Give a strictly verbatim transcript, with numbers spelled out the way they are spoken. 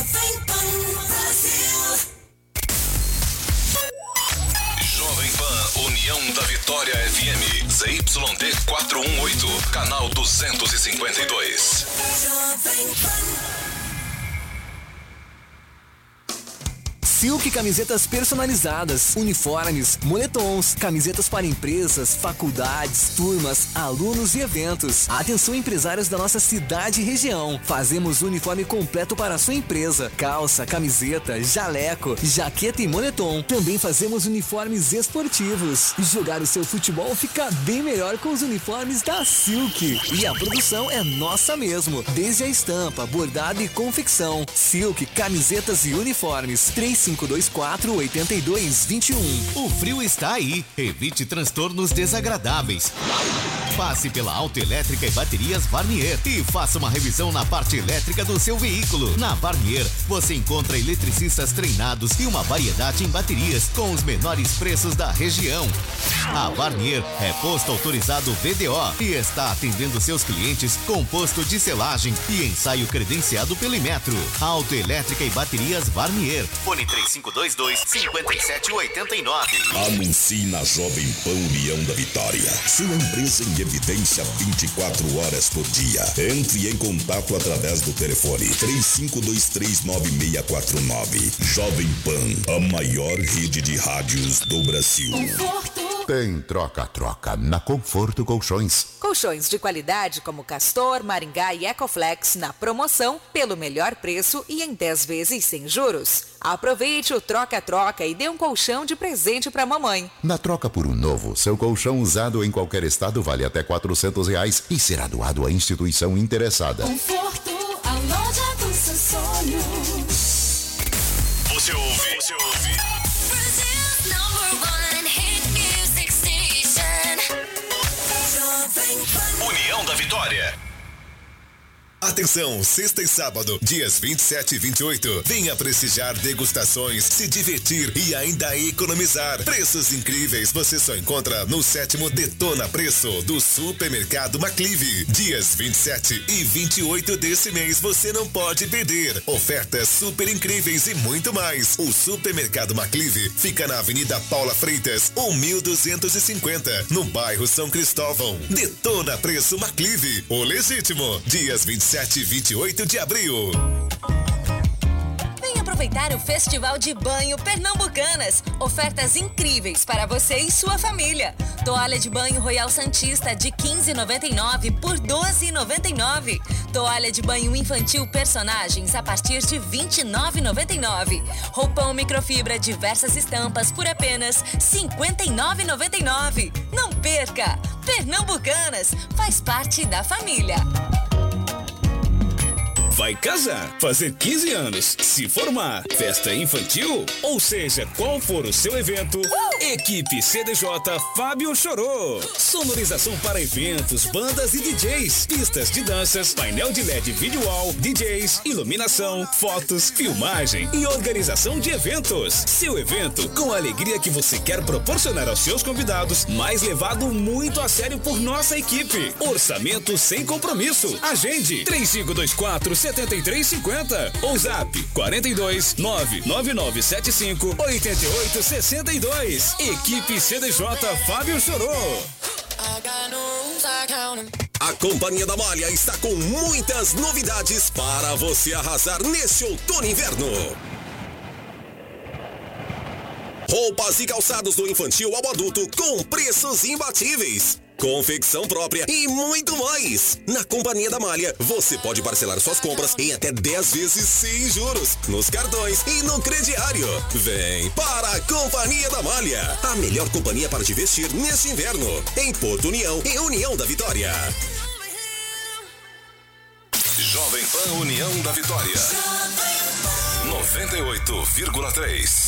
Jovem Pan Brasil. Jovem Pan União da Vitória F M, Z Y T quatrocentos e dezoito, canal duzentos e cinquenta e dois. Jovem Pan. Silk Camisetas personalizadas, uniformes, moletons, camisetas para empresas, faculdades, turmas, alunos e eventos. Atenção empresários da nossa cidade e região. Fazemos o uniforme completo para a sua empresa. Calça, camiseta, jaleco, jaqueta e moletom. Também fazemos uniformes esportivos. Jogar o seu futebol fica bem melhor com os uniformes da Silk. E a produção é nossa mesmo. Desde a estampa, bordado e confecção. Silk Camisetas e uniformes. três cinco dois quatro, oito dois dois um. O frio está aí. Evite transtornos desagradáveis. Passe pela Autoelétrica e Baterias Varnier e faça uma revisão na parte elétrica do seu veículo. Na Varnier, você encontra eletricistas treinados e uma variedade em baterias com os menores preços da região. A Varnier é posto autorizado V D O e está atendendo seus clientes com posto de selagem e ensaio credenciado pelo Imetro. Autoelétrica e Baterias Varnier. Fone três cinco dois dois, cinco sete oito nove. Anuncie na Jovem Pan União da Vitória. Sua empresa em evidência vinte e quatro horas por dia. Entre em contato através do telefone três cinco dois três, nove seis quatro nove. Jovem Pan, a maior rede de rádios do Brasil. Conforto. Tem troca-troca na Conforto Colchões. Colchões de qualidade como Castor, Maringá e Ecoflex na promoção pelo melhor preço e em dez vezes sem juros. Aproveite o troca-troca e dê um colchão de presente para mamãe. Na troca por um novo, seu colchão usado em qualquer estado vale até quatrocentos reais e será doado à instituição interessada. Conforto, a loja dos seus sonhos. Você ouve, você ouve. Brazil's number one hit music station. Jovem Pan. União da Vitória. Atenção, sexta e sábado, dias vinte e sete e vinte e oito. Venha prestigiar degustações, se divertir e ainda economizar. Preços incríveis você só encontra no sétimo Detona Preço do Supermercado Maclive. Dias vinte e sete e vinte e oito desse mês você não pode perder. Ofertas super incríveis e muito mais. O Supermercado Maclive fica na Avenida Paula Freitas, mil duzentos e cinquenta, no bairro São Cristóvão. Detona Preço Maclive, o legítimo. Dias vinte e sete e vinte e oito de abril. Vem aproveitar o Festival de Banho Pernambucanas. Ofertas incríveis para você e sua família. Toalha de banho Royal Santista de quinze reais e noventa e nove centavos por doze reais e noventa e nove centavos. Toalha de banho infantil Personagens a partir de vinte e nove reais e noventa e nove centavos. Roupão microfibra diversas estampas por apenas cinquenta e nove reais e noventa e nove centavos. Não perca! Pernambucanas faz parte da família. Vai casar, fazer quinze anos, se formar, festa infantil, ou seja, qual for o seu evento, uh! Equipe C D J Fábio Chorô. Sonorização para eventos, bandas e D Js, pistas de danças, painel de L E D video wall, D Js, iluminação, fotos, filmagem e organização de eventos. Seu evento com a alegria que você quer proporcionar aos seus convidados, mas levado muito a sério por nossa equipe. Orçamento sem compromisso. Agende três cinco dois quatro, sete três cinco zero ou zap quarenta e dois, nove nove nove sete cinco, oito oito seis dois. Equipe C D J Fábio Chorô. A Companhia da Malha está com muitas novidades para você arrasar neste outono e inverno. Roupas e calçados do infantil ao adulto com preços imbatíveis. Confecção própria e muito mais. Na Companhia da Malha, você pode parcelar suas compras em até dez vezes sem juros, nos cartões e no crediário. Vem para a Companhia da Malha, a melhor companhia para te vestir neste inverno, em Porto União e União da Vitória. Jovem Pan União da Vitória. noventa e oito vírgula três.